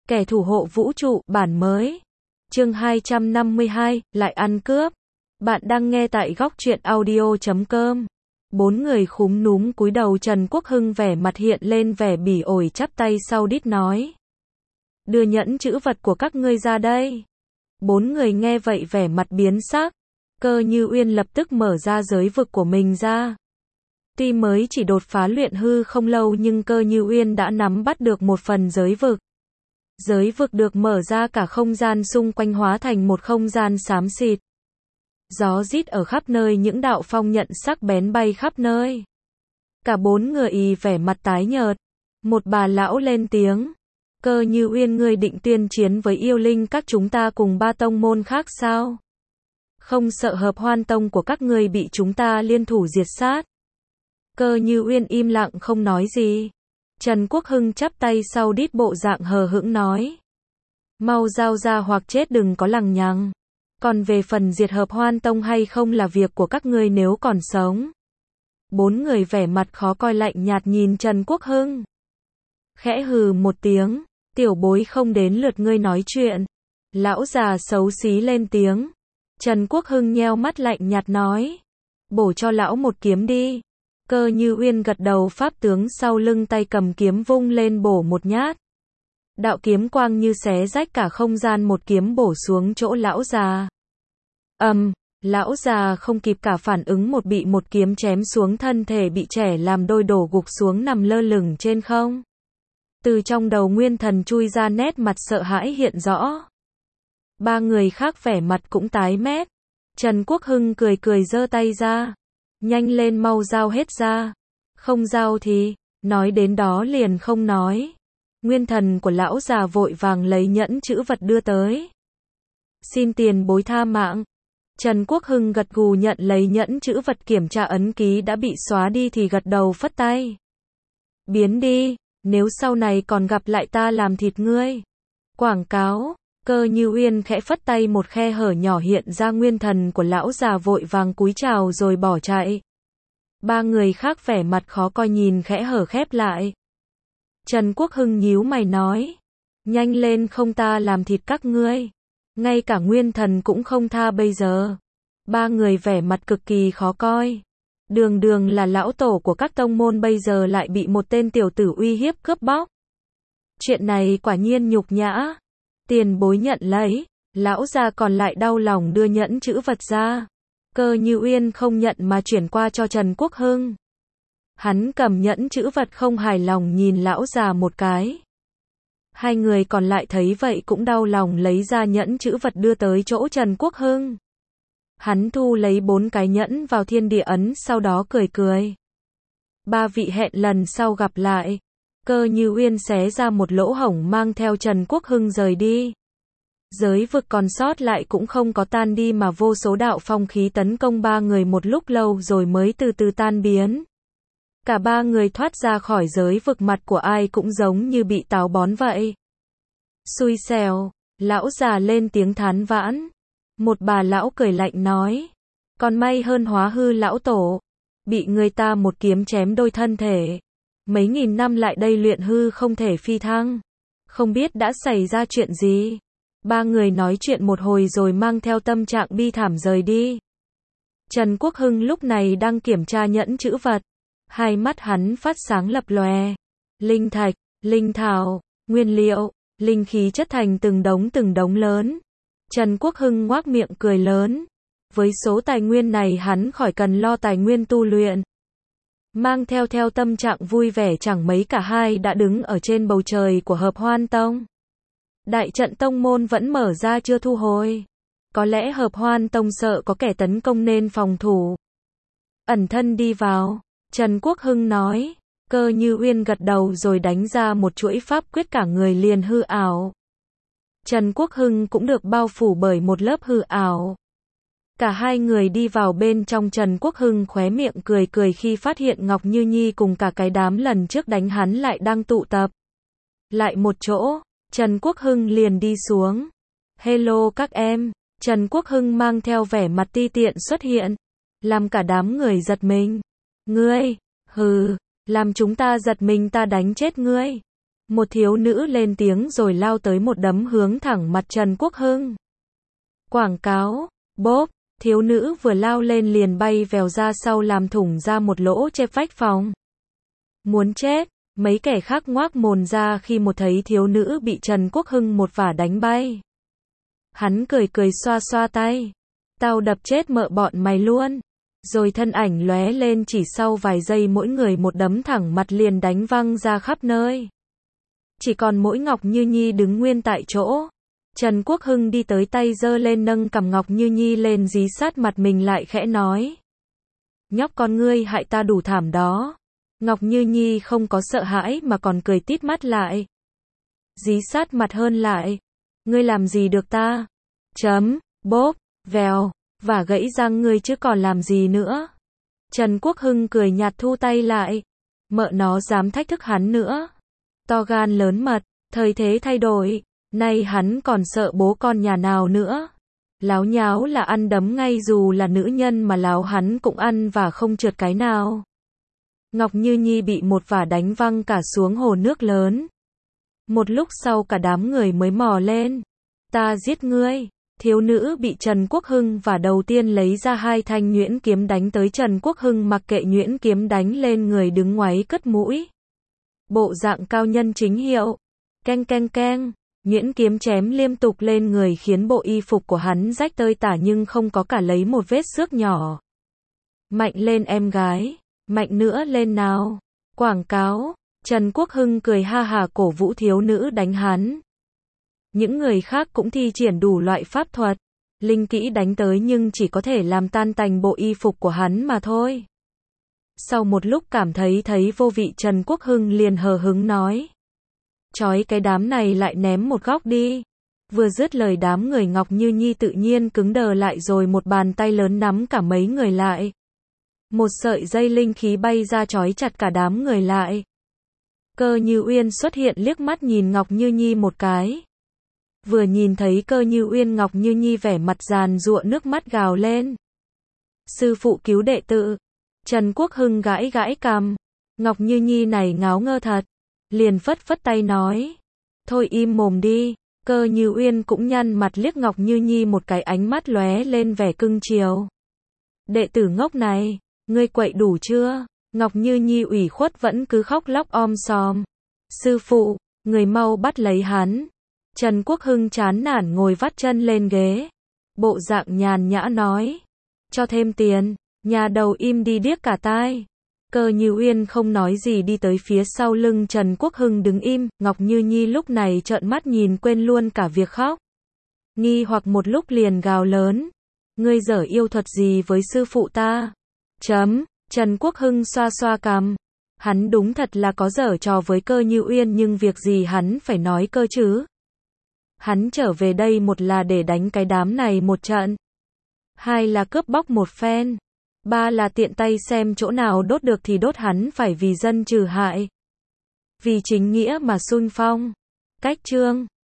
Kẻ thủ hộ vũ trụ, bản mới. Chương 252, lại ăn cướp. Bạn đang nghe tại góc truyện audio.com. Bốn người khúm núm cúi đầu. Trần Quốc Hưng vẻ mặt hiện lên vẻ bỉ ổi, chắp tay sau đít nói: đưa nhẫn chữ vật của các ngươi ra đây. Bốn người nghe vậy vẻ mặt biến sắc. Cơ Như Uyên lập tức mở ra giới vực của mình ra. Tuy mới chỉ đột phá luyện hư không lâu nhưng Cơ Như Uyên đã nắm bắt được một phần giới vực. Giới vực được mở ra, cả không gian xung quanh hóa thành một không gian xám xịt. Gió rít ở khắp nơi, những đạo phong nhận sắc bén bay khắp nơi. Cả bốn người vẻ mặt tái nhợt. Một bà lão lên tiếng: Cơ Như Uyên, ngươi định tuyên chiến với yêu linh các chúng ta cùng ba tông môn khác sao? Không sợ Hợp Hoan tông của các ngươi bị chúng ta liên thủ diệt sát? Cơ Như Uyên im lặng không nói gì. Trần Quốc Hưng chắp tay sau đít, bộ dạng hờ hững nói: mau giao ra hoặc chết, đừng có lằng nhằng. Còn về phần diệt Hợp Hoan tông hay không là việc của các ngươi nếu còn sống. Bốn người vẻ mặt khó coi lạnh nhạt nhìn Trần Quốc Hưng. Khẽ hừ một tiếng: tiểu bối, không đến lượt ngươi nói chuyện. Lão già xấu xí lên tiếng. Trần Quốc Hưng nheo mắt lạnh nhạt nói: bổ cho lão một kiếm đi. Cơ Như Uyên gật đầu, pháp tướng sau lưng tay cầm kiếm vung lên bổ một nhát. Đạo kiếm quang như xé rách cả không gian, một kiếm bổ xuống chỗ lão già. Lão già không kịp cả phản ứng, bị một kiếm chém xuống, thân thể bị chẻ làm đôi, đổ gục xuống nằm lơ lửng trên không. Từ trong đầu Nguyên Thần chui ra, nét mặt sợ hãi hiện rõ. Ba người khác vẻ mặt cũng tái mét. Trần Quốc Hưng cười cười giơ tay ra: nhanh lên, mau giao hết ra. Không giao thì, nói đến đó liền không nói. Nguyên thần của lão già vội vàng lấy nhẫn chữ vật đưa tới. Xin tiền bối tha mạng. Trần Quốc Hưng gật gù nhận lấy nhẫn chữ vật, kiểm tra ấn ký đã bị xóa đi thì gật đầu phất tay: biến đi, nếu sau này còn gặp lại ta làm thịt ngươi. Quảng cáo. Cơ Như Uyên khẽ phất tay, một khe hở nhỏ hiện ra, nguyên thần của lão già vội vàng cúi chào rồi bỏ chạy. Ba người khác vẻ mặt khó coi nhìn kẽ hở khép lại. Trần Quốc Hưng nhíu mày nói: nhanh lên, không ta làm thịt các ngươi. Ngay cả nguyên thần cũng không tha bây giờ. Ba người vẻ mặt cực kỳ khó coi. Đường đường là lão tổ của các tông môn, bây giờ lại bị một tên tiểu tử uy hiếp cướp bóc. Chuyện này quả nhiên nhục nhã. Tiền bối nhận lấy. Lão già còn lại đau lòng đưa nhẫn chữ vật ra. Cơ Như Uyên không nhận mà chuyển qua cho Trần Quốc Hưng. Hắn cầm nhẫn chữ vật không hài lòng nhìn lão già một cái. Hai người còn lại thấy vậy cũng đau lòng lấy ra nhẫn chữ vật đưa tới chỗ Trần Quốc Hưng. Hắn thu lấy 4 cái nhẫn vào thiên địa ấn, sau đó cười cười: ba vị hẹn lần sau gặp lại. Cơ Như Uyên xé ra một lỗ hổng mang theo Trần Quốc Hưng rời đi. Giới vực còn sót lại cũng không có tan đi mà vô số đạo phong khí tấn công ba người một lúc lâu rồi mới từ từ tan biến. Cả ba người thoát ra khỏi giới vực, mặt của ai cũng giống như bị táo bón vậy. Xui xẻo. Lão già lên tiếng thán vãn. Một bà lão cười lạnh nói: còn may hơn Hóa Hư lão tổ. Bị người ta một kiếm chém đôi thân thể. Mấy nghìn năm lại đây luyện hư không thể phi thăng. Không biết đã xảy ra chuyện gì. Ba người nói chuyện một hồi rồi mang theo tâm trạng bi thảm rời đi. Trần Quốc Hưng lúc này đang kiểm tra nhẫn chữ vật. Hai mắt hắn phát sáng lập lòe. Linh thạch, linh thảo, nguyên liệu, linh khí chất thành từng đống lớn. Trần Quốc Hưng ngoác miệng cười lớn. Với số tài nguyên này hắn khỏi cần lo tài nguyên tu luyện. Mang theo tâm trạng vui vẻ, chẳng mấy cả hai đã đứng ở trên bầu trời của Hợp Hoan tông. Đại trận tông môn vẫn mở ra chưa thu hồi. Có lẽ Hợp Hoan tông sợ có kẻ tấn công nên phòng thủ. Ẩn thân đi vào. Trần Quốc Hưng nói. Cơ Như Uyên gật đầu rồi đánh ra một chuỗi pháp quyết, cả người liền hư ảo. Trần Quốc Hưng cũng được bao phủ bởi một lớp hư ảo. Cả hai người đi vào bên trong. Trần Quốc Hưng khóe miệng cười cười khi phát hiện Ngọc Như Nhi cùng cả cái đám lần trước đánh hắn lại đang tụ tập lại một chỗ. Trần Quốc Hưng liền đi xuống. Hello các em. Trần Quốc Hưng mang theo vẻ mặt ti tiện xuất hiện, làm cả đám người giật mình. Ngươi, hừ, làm chúng ta giật mình, ta đánh chết ngươi. Một thiếu nữ lên tiếng rồi lao tới một đấm hướng thẳng mặt Trần Quốc Hưng. Quảng cáo, bốp, thiếu nữ vừa lao lên liền bay vèo ra sau làm thủng ra một lỗ trên vách phòng. Muốn chết, mấy kẻ khác ngoác mồm ra khi một thấy thiếu nữ bị Trần Quốc Hưng một vả đánh bay. Hắn cười cười xoa xoa tay. Tao đập chết mợ bọn mày luôn. Rồi thân ảnh lóe lên chỉ sau vài giây mỗi người một đấm thẳng mặt liền đánh văng ra khắp nơi. Chỉ còn mỗi Ngọc Như Nhi đứng nguyên tại chỗ. Trần Quốc Hưng đi tới tay giơ lên nâng cằm Ngọc Như Nhi lên dí sát mặt mình lại khẽ nói. Nhóc con ngươi hại ta đủ thảm đó. Ngọc Như Nhi không có sợ hãi mà còn cười tít mắt lại. Dí sát mặt hơn lại. Ngươi làm gì được ta? Chấm, bốp, vèo, và gãy răng ngươi chứ còn làm gì nữa. Trần Quốc Hưng cười nhạt thu tay lại. Mợ nó dám thách thức hắn nữa. To gan lớn mật, thời thế thay đổi. Nay hắn còn sợ bố con nhà nào nữa. Láo nháo là ăn đấm ngay dù là nữ nhân mà láo hắn cũng ăn và không trượt cái nào. Ngọc Như Nhi bị một vả đánh văng cả xuống hồ nước lớn. Một lúc sau cả đám người mới mò lên. Ta giết ngươi. Thiếu nữ bị Trần Quốc Hưng và đầu tiên lấy ra hai thanh nhuyễn kiếm đánh tới Trần Quốc Hưng mặc kệ nhuyễn kiếm đánh lên người đứng ngoáy cất mũi. Bộ dạng cao nhân chính hiệu. Keng keng keng. Nhuyễn kiếm chém liên tục lên người khiến bộ y phục của hắn rách tơi tả nhưng không có cả lấy một vết xước nhỏ. Mạnh lên em gái. Mạnh nữa lên nào. Quảng cáo. Trần Quốc Hưng cười ha hà cổ vũ thiếu nữ đánh hắn. Những người khác cũng thi triển đủ loại pháp thuật. Linh kỹ đánh tới nhưng chỉ có thể làm tan tành bộ y phục của hắn mà thôi. Sau một lúc cảm thấy vô vị Trần Quốc Hưng liền hờ hững nói. Chói cái đám này lại ném một góc đi. Vừa dứt lời đám người Ngọc Như Nhi tự nhiên cứng đờ lại rồi một bàn tay lớn nắm cả mấy người lại. Một sợi dây linh khí bay ra trói chặt cả đám người lại. Cơ Như Uyên xuất hiện liếc mắt nhìn Ngọc Như Nhi một cái. Vừa nhìn thấy Cơ Như Uyên Ngọc Như Nhi vẻ mặt giàn giụa nước mắt gào lên. Sư phụ cứu đệ tử. Trần Quốc Hưng gãi gãi cằm. Ngọc Như Nhi này ngáo ngơ thật. Liền phất phất tay nói. Thôi im mồm đi. Cơ Như Uyên cũng nhăn mặt liếc Ngọc Như Nhi một cái ánh mắt lóe lên vẻ cưng chiều. Đệ tử ngốc này, ngươi quậy đủ chưa? Ngọc Như Nhi ủy khuất vẫn cứ khóc lóc om sòm. Sư phụ, người mau bắt lấy hắn. Trần Quốc Hưng chán nản ngồi vắt chân lên ghế. Bộ dạng nhàn nhã nói. Cho thêm tiền, nhà đầu im đi điếc cả tai. Cơ Như Uyên không nói gì đi tới phía sau lưng Trần Quốc Hưng đứng im. Ngọc Như Nhi lúc này trợn mắt nhìn quên luôn cả việc khóc. Nghi hoặc một lúc liền gào lớn. Ngươi giở yêu thuật gì với sư phụ ta? Chấm. Trần Quốc Hưng xoa xoa cằm. Hắn đúng thật là có giở trò với Cơ Như Uyên nhưng việc gì hắn phải nói cơ chứ? Hắn trở về đây một là để đánh cái đám này một trận. Hai là cướp bóc một phen. Ba là tiện tay xem chỗ nào đốt được thì đốt hắn phải vì dân trừ hại. Vì chính nghĩa mà xung phong. Cách chương